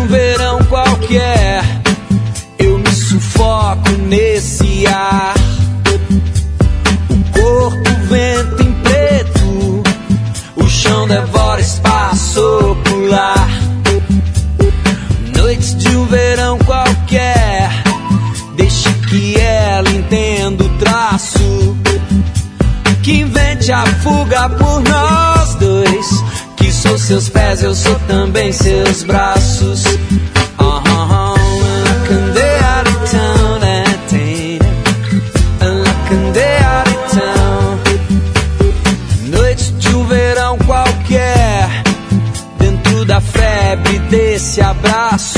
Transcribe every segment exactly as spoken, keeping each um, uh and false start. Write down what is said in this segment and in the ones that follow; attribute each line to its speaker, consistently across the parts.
Speaker 1: um verão qualquer, eu me sufoco nesse ar. O corpo vento em preto, o chão devora espaço ocular. Noites de um verão qualquer, deixe que ela entenda o traço, que invente a fuga por nós dois, que sou seus pés, eu sou também seus braços. Uh-huh. I can day out of town, that ain't it. I can day out of town. Noite de um verão qualquer, dentro da febre desse abraço,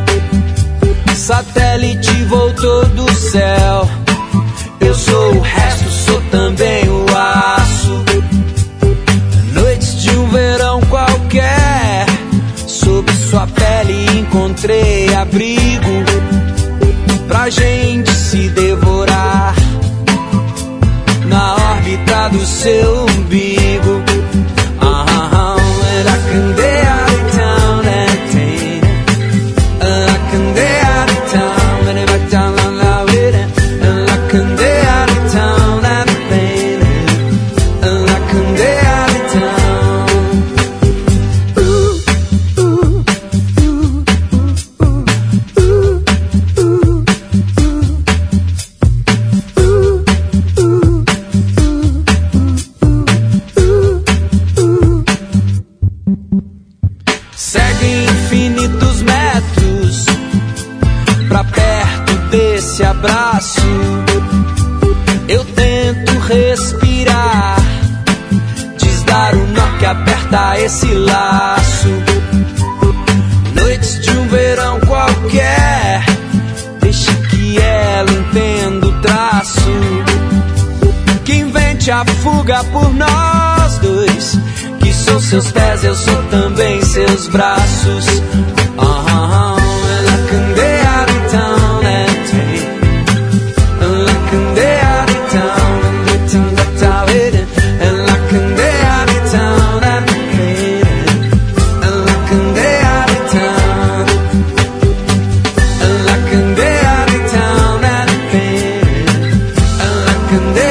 Speaker 1: satélite voltou do céu, eu sou o resto, sou também o aço. Noites de um verão qualquer, sob sua pele encontrei abrigo pra gente se devorar na órbita do seu umbigo. Uh-huh. And I can day out of town, that ain't it. And I can day out of town, and back down on la way down. And I can day out of town, that ain't it. And I can day out of town. Ooh, ooh, ooh, ooh, ooh, ooh, segue infinitos metros pra perto desse abraço. Eu tento respirar, desdar o nó que aperta esse laço. Noites de um verão qualquer, deixe que ela entenda o traço, que invente a fuga por nós dois, que sou seus pés, eu sou também seus braços. Uh-huh. And I can day out of town, that ain't. And I can day out of town, and the town that's out hidden. And I can day out of town, that ain't. And I can day out of town. And I can day out of town, that ain't. And I can day